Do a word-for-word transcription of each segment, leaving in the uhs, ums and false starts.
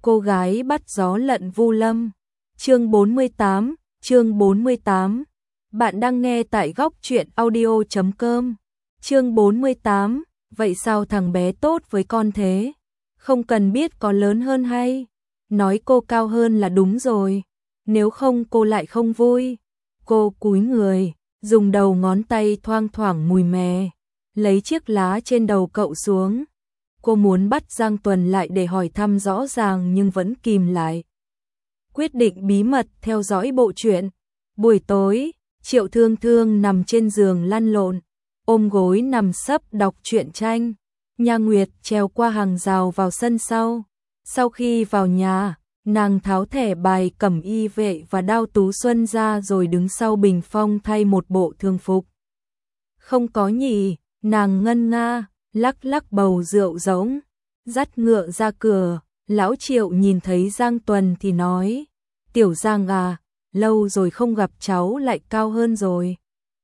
Cô gái bắt gió lận Vu Lâm. Chương bốn mươi tám, chương bốn mươi tám. Bạn đang nghe tại góc truyện audio chấm com. Chương bốn mươi tám, vậy sao thằng bé tốt với con thế? Không cần biết có lớn hơn hay, nói cô cao hơn là đúng rồi, nếu không cô lại không vui. Cô cúi người, dùng đầu ngón tay thoang thoảng mùi mè, lấy chiếc lá trên đầu cậu xuống. Cô muốn bắt Giang Tuần lại để hỏi thăm rõ ràng nhưng vẫn kìm lại. Quyết định bí mật theo dõi bộ truyện. Buổi tối, Triệu Thương Thương nằm trên giường lăn lộn, ôm gối nằm sấp đọc truyện tranh. Nha Nguyệt trèo qua hàng rào vào sân sau. Sau khi vào nhà, nàng tháo thẻ bài cẩm y vệ và đao tú xuân ra rồi đứng sau bình phong thay một bộ thường phục. Không có nhỉ, nàng ngân nga, lắc lắc bầu rượu giống, dắt ngựa ra cửa. Lão Triệu nhìn thấy Giang Tuần thì nói, Tiểu Giang à, lâu rồi không gặp cháu lại cao hơn rồi.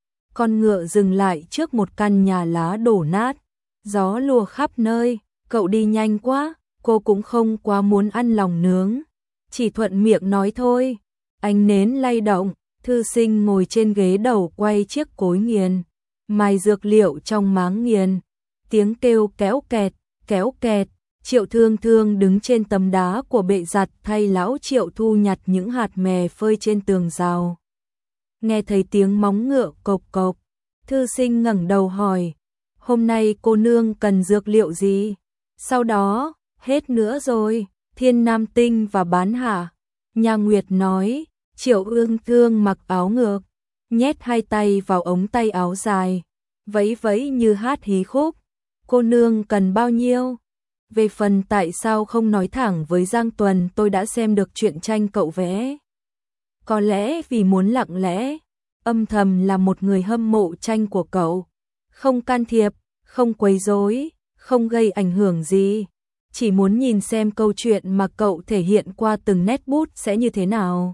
Con ngựa dừng lại trước một căn nhà lá đổ nát, gió lùa khắp nơi, cậu đi nhanh quá, cô cũng không quá muốn ăn lòng nướng, chỉ thuận miệng nói thôi. Ánh nến lay động, thư sinh ngồi trên ghế đầu quay chiếc cối nghiền, mài dược liệu trong máng nghiền, tiếng kêu kéo kẹt, kéo kẹt. Triệu Thương Thương đứng trên tấm đá của bệ giặt thay lão Triệu thu nhặt những hạt mè phơi trên tường rào. Nghe thấy tiếng móng ngựa cộc cộc, thư sinh ngẩng đầu hỏi, hôm nay cô nương cần dược liệu gì? Sau đó, hết nữa rồi, Thiên Nam Tinh và bán hả? Nha Nguyệt nói. Triệu Ương Thương mặc áo ngược, nhét hai tay vào ống tay áo dài, vẫy vẫy như hát hí khúc. Cô nương cần bao nhiêu? Về phần tại sao không nói thẳng với Giang Tuần tôi đã xem được truyện tranh cậu vẽ. Có lẽ vì muốn lặng lẽ, âm thầm là một người hâm mộ tranh của cậu. Không can thiệp, không quấy rối, không gây ảnh hưởng gì. Chỉ muốn nhìn xem câu chuyện mà cậu thể hiện qua từng nét bút sẽ như thế nào.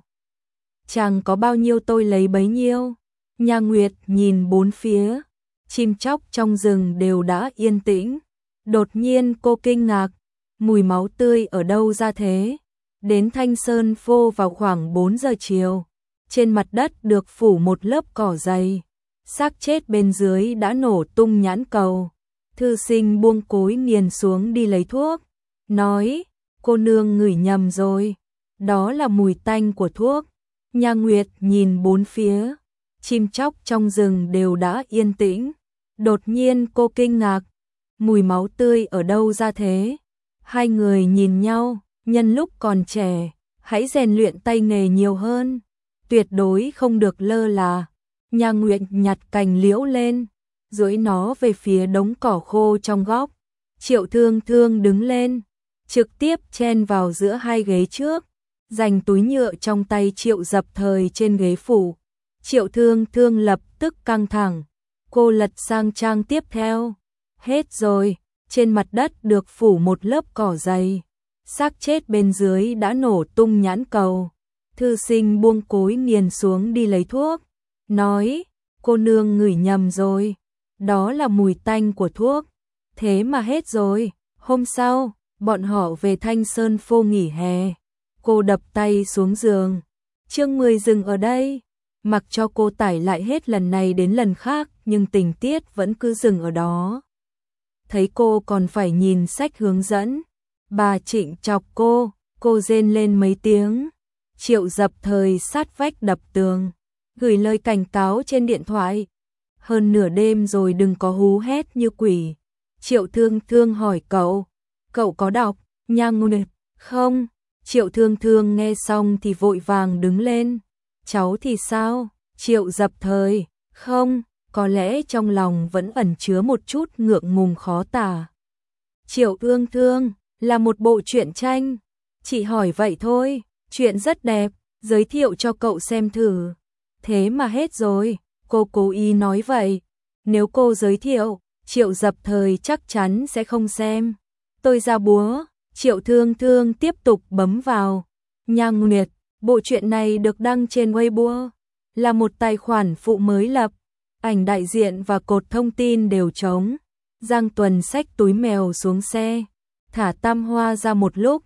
Chàng có bao nhiêu tôi lấy bấy nhiêu. Nha Nguyệt nhìn bốn phía, chim chóc trong rừng đều đã yên tĩnh. Đột nhiên cô kinh ngạc, mùi máu tươi ở đâu ra thế? Đến Thanh Sơn Phô vào khoảng bốn giờ chiều, trên mặt đất được phủ một lớp cỏ dày, xác chết bên dưới đã nổ tung nhãn cầu. Thư sinh buông cối nghiền xuống đi lấy thuốc, nói, cô nương ngửi nhầm rồi, đó là mùi tanh của thuốc. Nha Nguyệt nhìn bốn phía, chim chóc trong rừng đều đã yên tĩnh. Đột nhiên cô kinh ngạc, mùi máu tươi ở đâu ra thế? Hai người nhìn nhau, nhân lúc còn trẻ, hãy rèn luyện tay nghề nhiều hơn, tuyệt đối không được lơ là. Nha Nguyệt nhặt cành liễu lên, duỗi nó về phía đống cỏ khô trong góc. Triệu Thương Thương đứng lên, trực tiếp chen vào giữa hai ghế trước, dành túi nhựa trong tay Triệu Dập Thời trên ghế phủ. Triệu Thương Thương lập tức căng thẳng, cô lật sang trang tiếp theo. Hết rồi, trên mặt đất được phủ một lớp cỏ dày, xác chết bên dưới đã nổ tung nhãn cầu. Thư sinh buông cối nghiền xuống đi lấy thuốc, nói, cô nương ngửi nhầm rồi, đó là mùi tanh của thuốc. Thế mà hết rồi. Hôm sau, bọn họ về Thanh Sơn Phô nghỉ hè. Cô đập tay xuống giường. Chương mười dừng ở đây, mặc cho cô tải lại hết lần này đến lần khác nhưng tình tiết vẫn cứ dừng ở đó. Thấy cô còn phải nhìn sách hướng dẫn, bà Trịnh chọc cô, cô rên lên mấy tiếng. Triệu Dập Thời sát vách đập tường, gửi lời cảnh cáo trên điện thoại. Hơn nửa đêm rồi đừng có hú hét như quỷ. Triệu Thương Thương hỏi cậu, cậu có đọc? Nha Nguyệt, không. Triệu Thương Thương nghe xong thì vội vàng đứng lên. Cháu thì sao? Triệu Dập Thời, không. Có lẽ trong lòng vẫn ẩn chứa một chút ngượng ngùng khó tả. Triệu Thương Thương, là một bộ truyện tranh. Chị hỏi vậy thôi, chuyện rất đẹp, giới thiệu cho cậu xem thử. Thế mà hết rồi, cô cố ý nói vậy. Nếu cô giới thiệu, Triệu Dập Thời chắc chắn sẽ không xem. Tôi ra búa. Triệu Thương Thương tiếp tục bấm vào. Nha Nguyệt, bộ truyện này được đăng trên Weibo, là một tài khoản phụ mới lập. Ảnh đại diện và cột thông tin đều trống. Giang Tuần xách túi mèo xuống xe, thả Tam Hoa ra một lúc,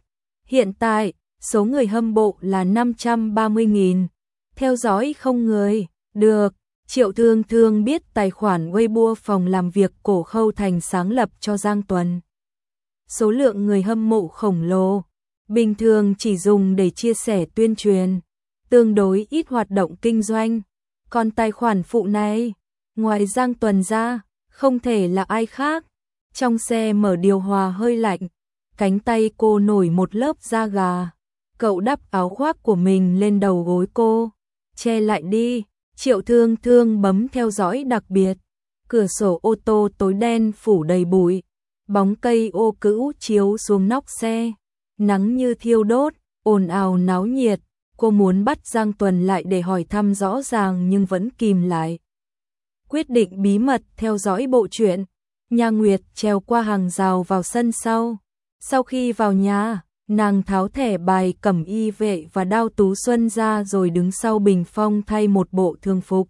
Hiện tại, số người hâm mộ là năm trăm ba mươi nghìn. Theo dõi không người. Được, Triệu Thương Thương biết tài khoản Weibo phòng làm việc Cổ Khâu Thành sáng lập cho Giang Tuần. Số lượng người hâm mộ khổng lồ, bình thường chỉ dùng để chia sẻ tuyên truyền, tương đối ít hoạt động kinh doanh. Còn tài khoản phụ này, ngoài Giang Tuần ra, không thể là ai khác. Trong xe mở điều hòa hơi lạnh, cánh tay cô nổi một lớp da gà. Cậu đắp áo khoác của mình lên đầu gối cô, che lại đi. Triệu Thương Thương bấm theo dõi đặc biệt. Cửa sổ ô tô tối đen phủ đầy bụi, bóng cây ô cữu chiếu xuống nóc xe, nắng như thiêu đốt, ồn ào náo nhiệt. Cô muốn bắt Giang Tuần lại để hỏi thăm rõ ràng nhưng vẫn kìm lại. Quyết định bí mật theo dõi bộ truyện. Nha Nguyệt trèo qua hàng rào vào sân sau. Sau khi vào nhà, nàng tháo thẻ bài cẩm y vệ và đao tú xuân ra rồi đứng sau bình phong thay một bộ thường phục.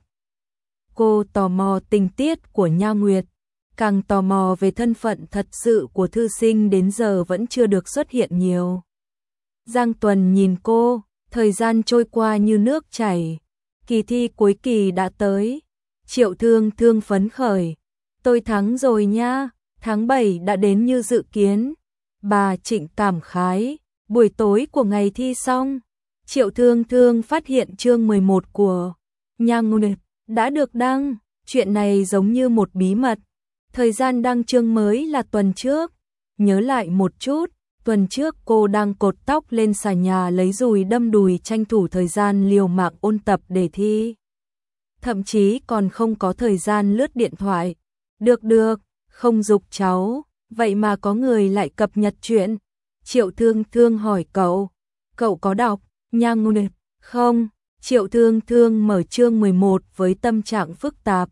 Cô tò mò tình tiết của Nha Nguyệt, càng tò mò về thân phận thật sự của thư sinh đến giờ vẫn chưa được xuất hiện nhiều. Giang Tuần nhìn cô, thời gian trôi qua như nước chảy. Kỳ thi cuối kỳ đã tới. Triệu Thương Thương phấn khởi. Tôi thắng rồi nha, tháng bảy đã đến như dự kiến. Bà Trịnh cảm khái. Buổi tối của ngày thi xong, Triệu Thương Thương phát hiện chương mười một của Nha Nguyệt đã được đăng. Chuyện này giống như một bí mật. Thời gian đăng chương mới là tuần trước. Nhớ lại một chút, tuần trước cô đang cột tóc lên xà nhà lấy dùi đâm đùi tranh thủ thời gian liều mạng ôn tập để thi. Thậm chí còn không có thời gian lướt điện thoại. Được được, không giục cháu, vậy mà có người lại cập nhật chuyện. Triệu Thương Thương hỏi cậu, cậu có đọc Nha Nguyệt không? Triệu Thương Thương mở chương mười một với tâm trạng phức tạp.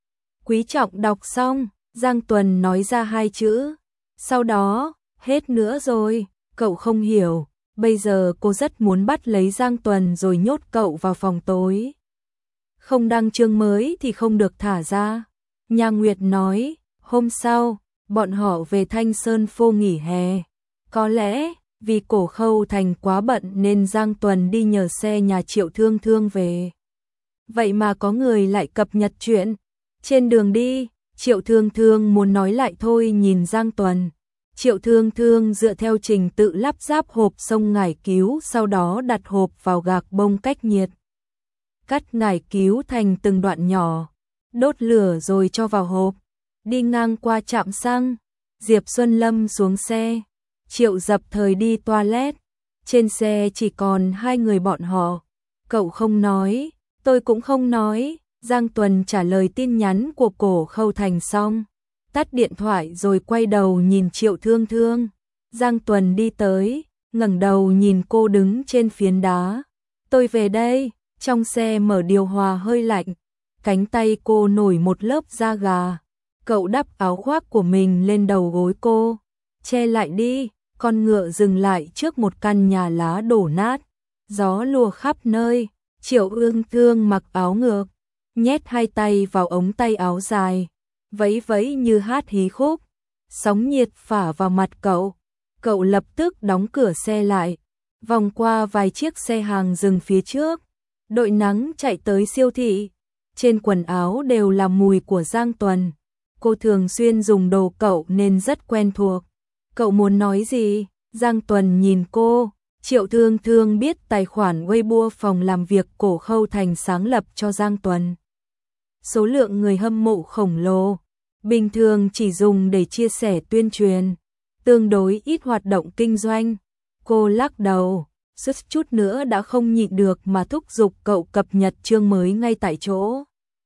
Quý trọng đọc xong, Giang Tuần nói ra hai chữ. Sau đó, hết nữa rồi, cậu không hiểu. Bây giờ cô rất muốn bắt lấy Giang Tuần rồi nhốt cậu vào phòng tối. Không đăng chương mới thì không được thả ra. Nha Nguyệt nói, hôm sau, bọn họ về Thanh Sơn Phô nghỉ hè. Có lẽ, vì Cổ Khâu Thành quá bận nên Giang Tuần đi nhờ xe nhà Triệu Thương Thương về. Vậy mà có người lại cập nhật chuyện. Trên đường đi, Triệu Thương Thương muốn nói lại thôi nhìn Giang Tuần. Triệu Thương Thương dựa theo trình tự lắp ráp hộp xông ngải cứu, sau đó đặt hộp vào gạc bông cách nhiệt. Cắt ngải cứu thành từng đoạn nhỏ, đốt lửa rồi cho vào hộp. Đi ngang qua trạm xăng, Diệp Xuân Lâm xuống xe. Triệu Dập Thời đi toilet. Trên xe chỉ còn hai người bọn họ. Cậu không nói, tôi cũng không nói. Giang Tuần trả lời tin nhắn của Cổ Khâu Thành xong, tắt điện thoại rồi quay đầu nhìn Triệu Thương Thương. Giang Tuần đi tới, ngẩng đầu nhìn cô đứng trên phiến đá. Tôi về đây. Trong xe mở điều hòa hơi lạnh, cánh tay cô nổi một lớp da gà. Cậu đắp áo khoác của mình lên đầu gối cô, che lại đi. Con ngựa dừng lại trước một căn nhà lá đổ nát, gió lùa khắp nơi. Triệu Ương Thương mặc áo ngược, nhét hai tay vào ống tay áo dài, vẫy vẫy như hát hí khúc. Sóng nhiệt phả vào mặt cậu. Cậu lập tức đóng cửa xe lại, vòng qua vài chiếc xe hàng dừng phía trước. Đội nắng chạy tới siêu thị. Trên quần áo đều là mùi của Giang Tuần. Cô thường xuyên dùng đồ cậu nên rất quen thuộc. Cậu muốn nói gì? Giang Tuần nhìn cô. Triệu Thương Thương biết tài khoản Weibo phòng làm việc Cổ Khâu Thành sáng lập cho Giang Tuần. Số lượng người hâm mộ khổng lồ, bình thường chỉ dùng để chia sẻ tuyên truyền, tương đối ít hoạt động kinh doanh. Cô lắc đầu, suýt chút nữa đã không nhịn được mà thúc giục cậu cập nhật chương mới ngay tại chỗ.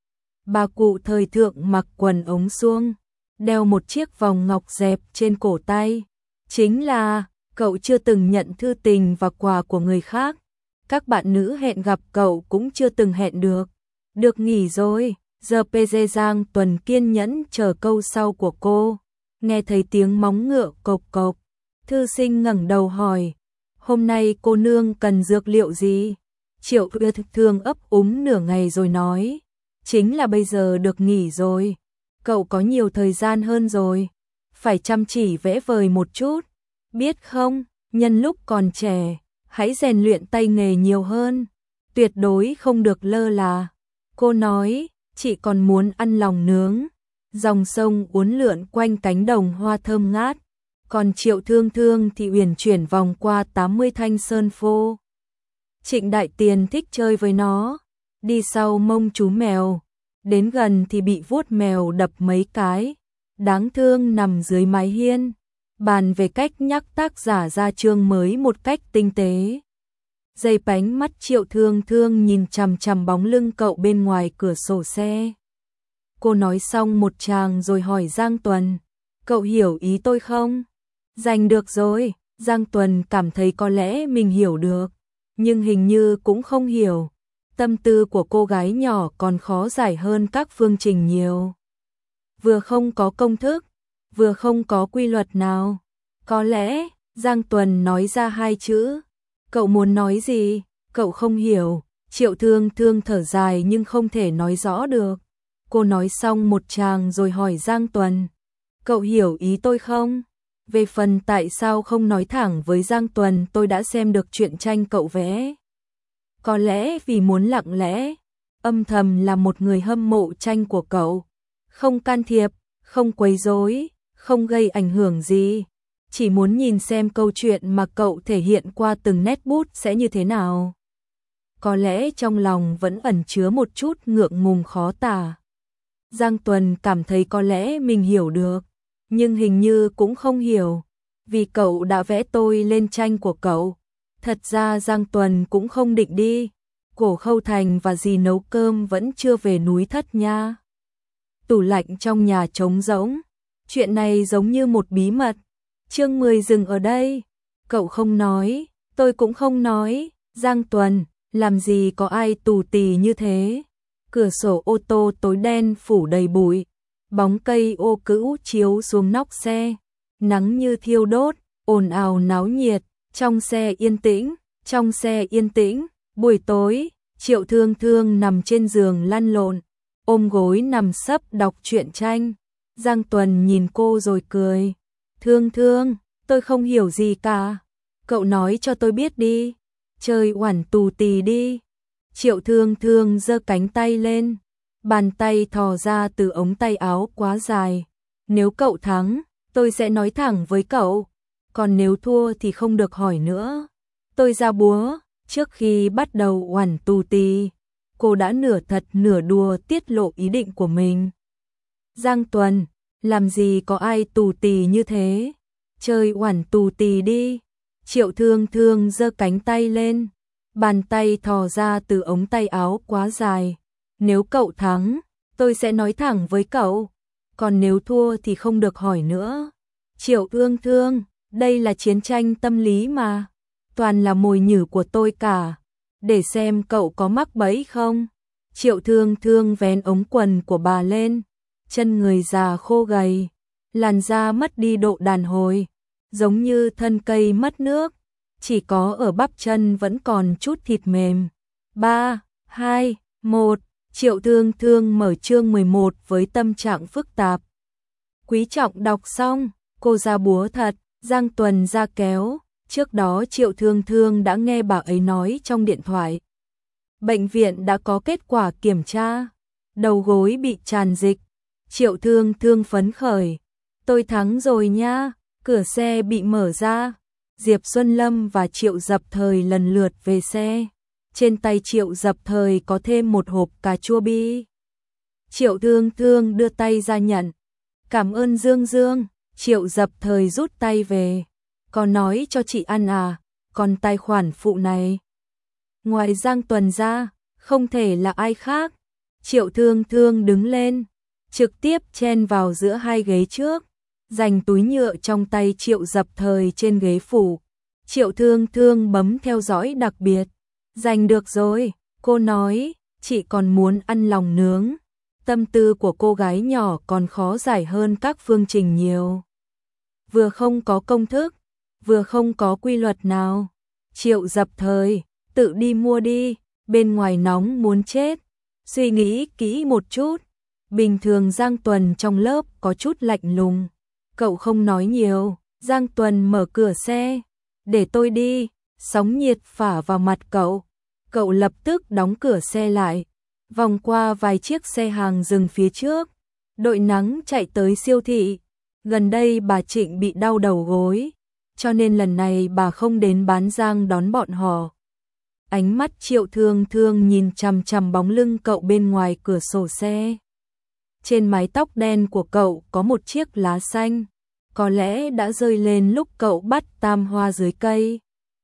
Bà cụ thời thượng mặc quần ống suông, đeo một chiếc vòng ngọc dẹp trên cổ tay. Chính là, cậu chưa từng nhận thư tình và quà của người khác. Các bạn nữ hẹn gặp cậu cũng chưa từng hẹn được. Được nghỉ rồi, giờ pê giê Giang Tuần kiên nhẫn chờ câu sau của cô. Nghe thấy tiếng móng ngựa cộc cộc, thư sinh ngẩng đầu hỏi, hôm nay cô nương cần dược liệu gì? Triệu Thương ấp úng nửa ngày rồi nói, chính là bây giờ được nghỉ rồi. Cậu có nhiều thời gian hơn rồi, phải chăm chỉ vẽ vời một chút, biết không? nhân lúc còn trẻ, hãy rèn luyện tay nghề nhiều hơn, tuyệt đối không được lơ là. Cô nói, chị còn muốn ăn lòng nướng. Dòng sông uốn lượn quanh cánh đồng hoa thơm ngát, còn Triệu Thương Thương thì uyển chuyển vòng qua tám mươi thanh sơn phô. Trịnh Đại Tiền thích chơi với nó, đi sau mông chú mèo, đến gần thì bị vuốt mèo đập mấy cái, đáng thương nằm dưới mái hiên, bàn về cách nhắc tác giả ra chương mới một cách tinh tế. Dây bánh mắt Triệu Thương Thương nhìn chằm chằm bóng lưng cậu bên ngoài cửa sổ xe. Cô nói xong một tràng rồi hỏi Giang Tuần, cậu hiểu ý tôi không? Giành được rồi, Giang Tuần cảm thấy có lẽ mình hiểu được, nhưng hình như cũng không hiểu. Tâm tư của cô gái nhỏ còn khó giải hơn các phương trình nhiều. Vừa không có công thức, vừa không có quy luật nào. Có lẽ, Giang Tuần nói ra hai chữ. Cậu muốn nói gì? Cậu không hiểu. Triệu Thương Thương thở dài nhưng không thể nói rõ được. Cô nói xong một tràng rồi hỏi Giang Tuần, cậu hiểu ý tôi không? Về phần tại sao không nói thẳng với Giang Tuần, tôi đã xem được truyện tranh cậu vẽ. Có lẽ vì muốn lặng lẽ, âm thầm là một người hâm mộ tranh của cậu, không can thiệp, không quấy rối, không gây ảnh hưởng gì, chỉ muốn nhìn xem câu chuyện mà cậu thể hiện qua từng nét bút sẽ như thế nào. Có lẽ trong lòng vẫn ẩn chứa một chút ngượng ngùng khó tả. Giang Tuần cảm thấy có lẽ mình hiểu được, nhưng hình như cũng không hiểu, vì cậu đã vẽ tôi lên tranh của cậu. Thật ra Giang Tuần cũng không định đi, Cổ Khâu Thành và dì nấu cơm vẫn chưa về núi Thất nha. Tủ lạnh trong nhà trống rỗng, chuyện này giống như một bí mật. Chương mười dừng ở đây, cậu không nói, tôi cũng không nói. Giang Tuần, làm gì có ai tù tì như thế. Cửa sổ ô tô tối đen phủ đầy bụi, bóng cây ô cữu chiếu xuống nóc xe, nắng như thiêu đốt, ồn ào náo nhiệt. Trong xe yên tĩnh, trong xe yên tĩnh, buổi tối, Triệu Thương Thương nằm trên giường lăn lộn, ôm gối nằm sấp đọc truyện tranh. Giang Tuần nhìn cô rồi cười, Thương Thương, tôi không hiểu gì cả, cậu nói cho tôi biết đi, chơi oản tù tì đi. Triệu Thương Thương giơ cánh tay lên, bàn tay thò ra từ ống tay áo quá dài, nếu cậu thắng, tôi sẽ nói thẳng với cậu. Còn nếu thua thì không được hỏi nữa. Tôi ra búa, trước khi bắt đầu oản tù tì, cô đã nửa thật nửa đùa tiết lộ ý định của mình. Giang Tuần, làm gì có ai tù tì như thế, chơi oản tù tì đi. Triệu Thương Thương giơ cánh tay lên, bàn tay thò ra từ ống tay áo quá dài. Nếu cậu thắng, tôi sẽ nói thẳng với cậu. Còn nếu thua thì không được hỏi nữa. Triệu Thương Thương, đây là chiến tranh tâm lý mà, toàn là mồi nhử của tôi cả, để xem cậu có mắc bẫy không. Triệu Thương Thương vén ống quần của bà lên, chân người già khô gầy, làn da mất đi độ đàn hồi, giống như thân cây mất nước, chỉ có ở bắp chân vẫn còn chút thịt mềm. Ba, hai, một, Triệu Thương Thương mở chương mười một với tâm trạng phức tạp. Quý Trọng đọc xong, cô ra búa thật. Giang Tuần ra kéo, trước đó Triệu Thương Thương đã nghe bà ấy nói trong điện thoại. Bệnh viện đã có kết quả kiểm tra, đầu gối bị tràn dịch. Triệu Thương Thương phấn khởi, tôi thắng rồi nha. Cửa xe bị mở ra, Diệp Xuân Lâm và Triệu Dập Thời lần lượt về xe. Trên tay Triệu Dập Thời có thêm một hộp cà chua bi. Triệu Thương Thương đưa tay ra nhận, cảm ơn Dương Dương. Triệu Dập Thời rút tay về, còn nói cho chị ăn à, còn tài khoản phụ này. Ngoài Giang Tuần ra, không thể là ai khác. Triệu Thương Thương đứng lên, trực tiếp chen vào giữa hai ghế trước, giành túi nhựa trong tay Triệu Dập Thời trên ghế phủ. Triệu Thương Thương bấm theo dõi đặc biệt, giành được rồi, cô nói, chị còn muốn ăn lòng nướng. Tâm tư của cô gái nhỏ còn khó giải hơn các phương trình nhiều. Vừa không có công thức, vừa không có quy luật nào. Triệu Dập Thời, tự đi mua đi, bên ngoài nóng muốn chết. Suy nghĩ kỹ một chút. Bình thường Giang Tuần trong lớp có chút lạnh lùng, cậu không nói nhiều. Giang Tuần mở cửa xe, để tôi đi, sóng nhiệt phả vào mặt cậu. Cậu lập tức đóng cửa xe lại, vòng qua vài chiếc xe hàng dừng phía trước, đội nắng chạy tới siêu thị. Gần đây bà Trịnh bị đau đầu gối, cho nên lần này bà không đến Bán Giang đón bọn họ. Ánh mắt Triệu Thương Thương nhìn chằm chằm bóng lưng cậu bên ngoài cửa sổ xe. Trên mái tóc đen của cậu có một chiếc lá xanh, có lẽ đã rơi lên lúc cậu bắt tam hoa dưới cây.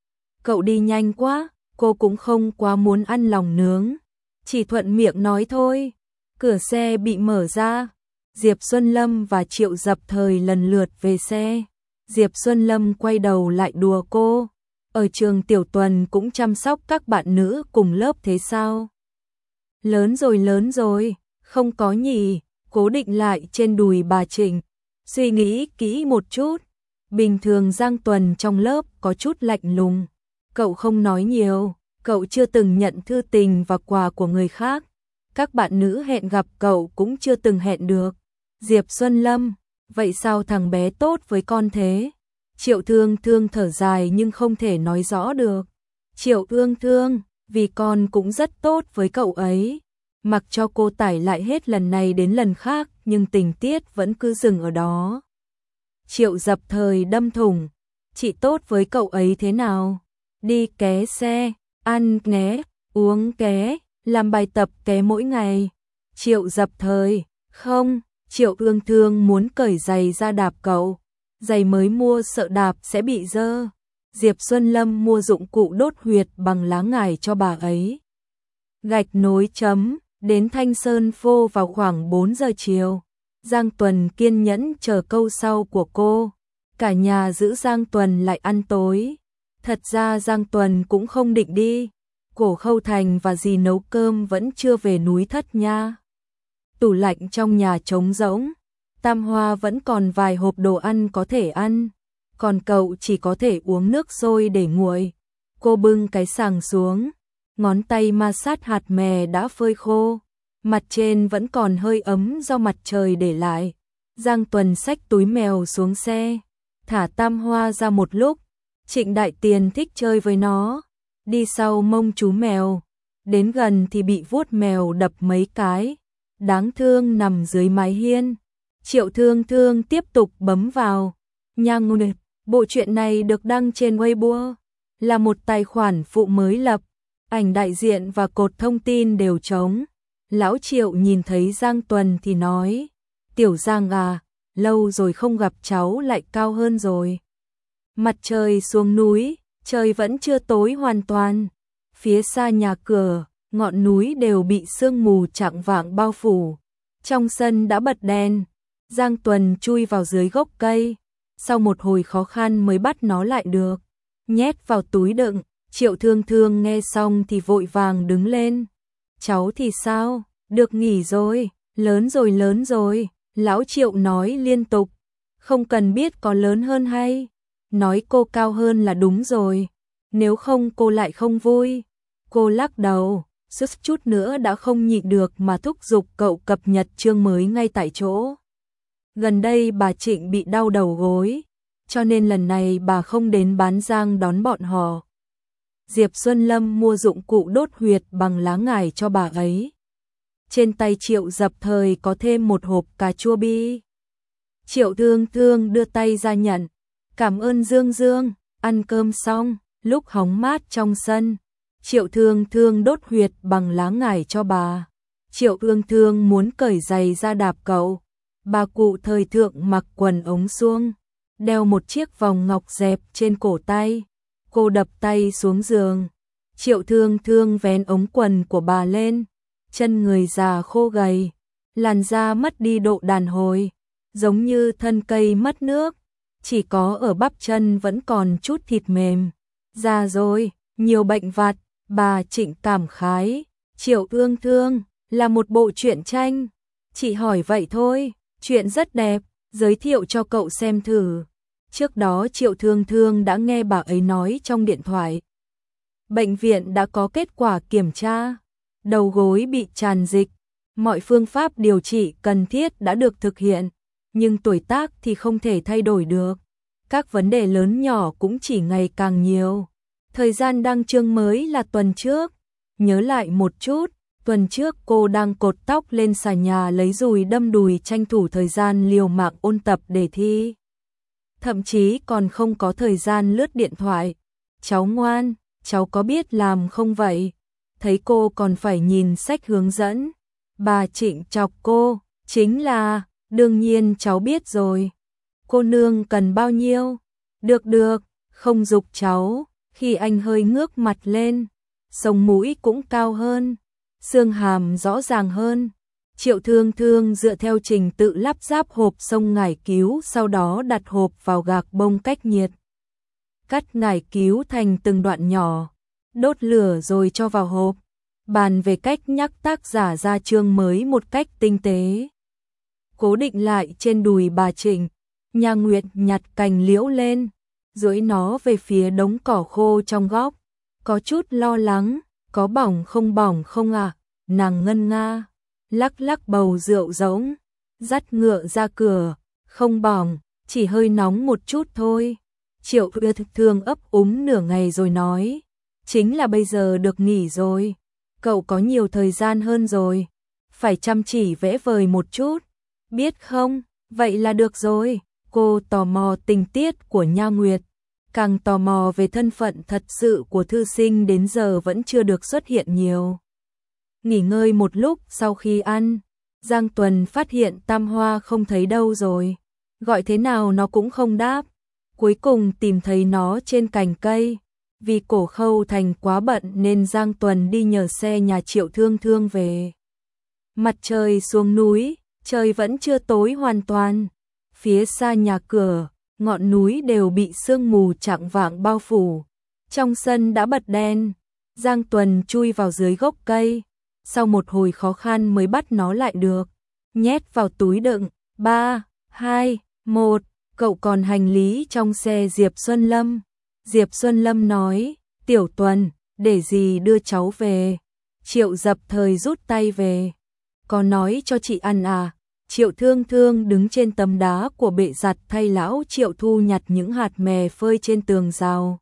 Cậu đi nhanh quá, cô cũng không quá muốn ăn lòng nướng, chỉ thuận miệng nói thôi. Cửa xe bị mở ra, Diệp Xuân Lâm và Triệu Dập Thời lần lượt về xe. Diệp Xuân Lâm quay đầu lại đùa cô, ở trường Tiểu Tuần cũng chăm sóc các bạn nữ cùng lớp thế sao? Lớn rồi lớn rồi, không có nhỉ, cố định lại trên đùi bà Trịnh, suy nghĩ kỹ một chút. Bình thường Giang Tuần trong lớp có chút lạnh lùng, cậu không nói nhiều, cậu chưa từng nhận thư tình và quà của người khác. Các bạn nữ hẹn gặp cậu cũng chưa từng hẹn được. Diệp Xuân Lâm, vậy sao thằng bé tốt với con thế? Triệu Thương Thương thở dài nhưng không thể nói rõ được. Triệu Thương Thương, vì con cũng rất tốt với cậu ấy. Mặc cho cô tải lại hết lần này đến lần khác, nhưng tình tiết vẫn cứ dừng ở đó. Triệu Dập Thời đâm thủng, chị tốt với cậu ấy thế nào? Đi ké xe, ăn ké, uống ké, làm bài tập ké mỗi ngày. Triệu Dập Thời, không, Triệu Thương Thương muốn cởi giày ra đạp cậu. Giày mới mua sợ đạp sẽ bị dơ. Diệp Xuân Lâm mua dụng cụ đốt huyệt bằng lá ngải cho bà ấy. Gạch nối chấm, đến Thanh Sơn Phô vào khoảng bốn giờ chiều. Giang Tuần kiên nhẫn chờ câu sau của cô. Cả nhà giữ Giang Tuần lại ăn tối. Thật ra Giang Tuần cũng không định đi. Cổ Khâu Thành và dì nấu cơm vẫn chưa về núi Thất Nha. Tủ lạnh trong nhà trống rỗng. Tam Hoa vẫn còn vài hộp đồ ăn có thể ăn, còn cậu chỉ có thể uống nước sôi để nguội. Cô bưng cái sàng xuống, ngón tay ma sát hạt mè đã phơi khô, mặt trên vẫn còn hơi ấm do mặt trời để lại. Giang Tuần xách túi mèo xuống xe, thả Tam Hoa ra một lúc. Trịnh Đại Tiền thích chơi với nó, đi sau mông chú mèo, đến gần thì bị vuốt mèo đập mấy cái, đáng thương nằm dưới mái hiên. Triệu Thương Thương tiếp tục bấm vào. Nhang ngôn, bộ truyện này được đăng trên Weibo, là một tài khoản phụ mới lập, ảnh đại diện và cột thông tin đều trống. Lão Triệu nhìn thấy Giang Tuần thì nói, Tiểu Giang à, lâu rồi không gặp cháu lại cao hơn rồi. Mặt trời xuống núi, trời vẫn chưa tối hoàn toàn. Phía xa nhà cửa, ngọn núi đều bị sương mù chạng vạng bao phủ. Trong sân đã bật đèn. Giang Tuần chui vào dưới gốc cây, sau một hồi khó khăn mới bắt nó lại được, nhét vào túi đựng. Triệu Thương Thương nghe xong thì vội vàng đứng lên. Cháu thì sao? Được nghỉ rồi, lớn rồi lớn rồi, Lão Triệu nói liên tục, không cần biết có lớn hơn hay, nói cô cao hơn là đúng rồi, nếu không cô lại không vui. Cô lắc đầu, sức chút nữa đã không nhịn được mà thúc giục cậu cập nhật chương mới ngay tại chỗ. Gần đây bà Trịnh bị đau đầu gối, cho nên lần này bà không đến Bán Giang đón bọn họ. Diệp Xuân Lâm mua dụng cụ đốt huyệt bằng lá ngải cho bà ấy. Trên tay Triệu Dập Thời có thêm một hộp cà chua bi. Triệu Thương Thương đưa tay ra nhận. Cảm ơn Dương Dương, ăn cơm xong, lúc hóng mát trong sân. Triệu Thương Thương đốt huyệt bằng lá ngải cho bà. Triệu Thương Thương muốn cởi giày ra đạp cậu. Bà cụ thời thượng mặc quần ống suông, đeo một chiếc vòng ngọc dẹp trên cổ tay. Cô đập tay xuống giường. Triệu Thương Thương vén ống quần của bà lên. Chân người già khô gầy, làn da mất đi độ đàn hồi, giống như thân cây mất nước. Chỉ có ở bắp chân vẫn còn chút thịt mềm. Già rồi, nhiều bệnh vặt. Bà Trịnh cảm khái. Triệu Thương Thương là một bộ truyện tranh. Chị hỏi vậy thôi. Chuyện rất đẹp, giới thiệu cho cậu xem thử. Trước đó Triệu Thương Thương đã nghe bà ấy nói trong điện thoại. Bệnh viện đã có kết quả kiểm tra. Đầu gối bị tràn dịch. Mọi phương pháp điều trị cần thiết đã được thực hiện. Nhưng tuổi tác thì không thể thay đổi được. các vấn đề lớn nhỏ cũng chỉ ngày càng nhiều. Thời gian đăng chương mới là tuần trước, nhớ lại một chút, tuần trước cô đang cột tóc lên xà nhà lấy dùi đâm đùi tranh thủ thời gian liều mạng ôn tập để thi. Thậm chí còn không có thời gian lướt điện thoại. Cháu ngoan, cháu có biết làm không vậy? Thấy cô còn phải nhìn sách hướng dẫn. Bà Trịnh chọc cô, chính là, đương nhiên cháu biết rồi. Cô nương cần bao nhiêu? Được được, không giục cháu. Khi anh hơi ngước mặt lên, sống mũi cũng cao hơn, xương hàm rõ ràng hơn. Triệu Thương Thương dựa theo trình tự lắp ráp hộp xông ngải cứu, sau đó đặt hộp vào gạc bông cách nhiệt. Cắt ngải cứu thành từng đoạn nhỏ, đốt lửa rồi cho vào hộp. Bàn về cách nhắc tác giả ra chương mới một cách tinh tế. Cố định lại trên đùi bà Trịnh, Nha Nguyệt nhặt cành liễu lên, duỗi nó về phía đống cỏ khô trong góc. Có chút lo lắng, có bỏng không bỏng không à? Nàng ngân nga, lắc lắc bầu rượu giống, dắt ngựa ra cửa, không bỏng, chỉ hơi nóng một chút thôi. Triệu Thương ấp úng nửa ngày rồi nói, chính là bây giờ được nghỉ rồi, cậu có nhiều thời gian hơn rồi, phải chăm chỉ vẽ vời một chút, biết không? Vậy là được rồi. Cô tò mò tình tiết của Nha Nguyệt, càng tò mò về thân phận thật sự của thư sinh đến giờ vẫn chưa được xuất hiện nhiều. Nghỉ ngơi một lúc sau khi ăn, Giang Tuần phát hiện Tam Hoa không thấy đâu rồi, gọi thế nào nó cũng không đáp. Cuối cùng tìm thấy nó trên cành cây, vì Cổ Khâu Thành quá bận nên Giang Tuần đi nhờ xe nhà Triệu Thương Thương về. Mặt trời xuống núi, trời vẫn chưa tối hoàn toàn. Phía xa nhà cửa, ngọn núi đều bị sương mù chạng vạng bao phủ. Trong sân đã bật đèn, Giang Tuần chui vào dưới gốc cây, sau một hồi khó khăn mới bắt nó lại được, nhét vào túi đựng. Ba, hai, một, cậu còn hành lý trong xe Diệp Xuân Lâm. Diệp Xuân Lâm nói, Tiểu Tuần, để gì đưa cháu về. Triệu Dập Thời rút tay về, có nói cho chị ăn à? Triệu Thương Thương đứng trên tấm đá của bệ giặt thay lão Triệu thu nhặt những hạt mè phơi trên tường rào.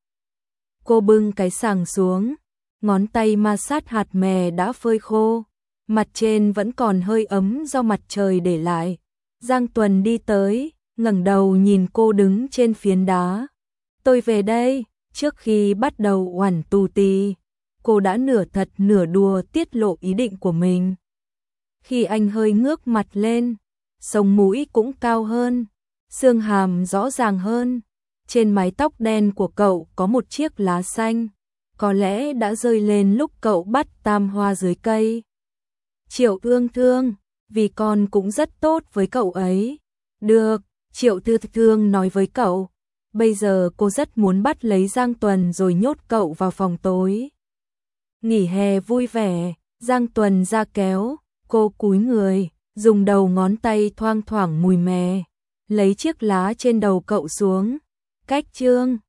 Cô bưng cái sàng xuống, ngón tay ma sát hạt mè đã phơi khô, mặt trên vẫn còn hơi ấm do mặt trời để lại. Giang Tuần đi tới, ngẩng đầu nhìn cô đứng trên phiến đá. Tôi về đây. Trước khi bắt đầu oản tù tì, cô đã nửa thật nửa đùa tiết lộ ý định của mình. Khi anh hơi ngước mặt lên, sống mũi cũng cao hơn, xương hàm rõ ràng hơn. Trên mái tóc đen của cậu có một chiếc lá xanh, có lẽ đã rơi lên lúc cậu bắt Tam Hoa dưới cây. Triệu Thương Thương, vì con cũng rất tốt với cậu ấy. Được, Triệu Thương Thương nói với cậu. Bây giờ cô rất muốn bắt lấy Giang Tuần rồi nhốt cậu vào phòng tối. Nghỉ hè vui vẻ, Giang Tuần ra kéo, cô cúi người, dùng đầu ngón tay thoang thoảng mùi mè, lấy chiếc lá trên đầu cậu xuống. Cách chương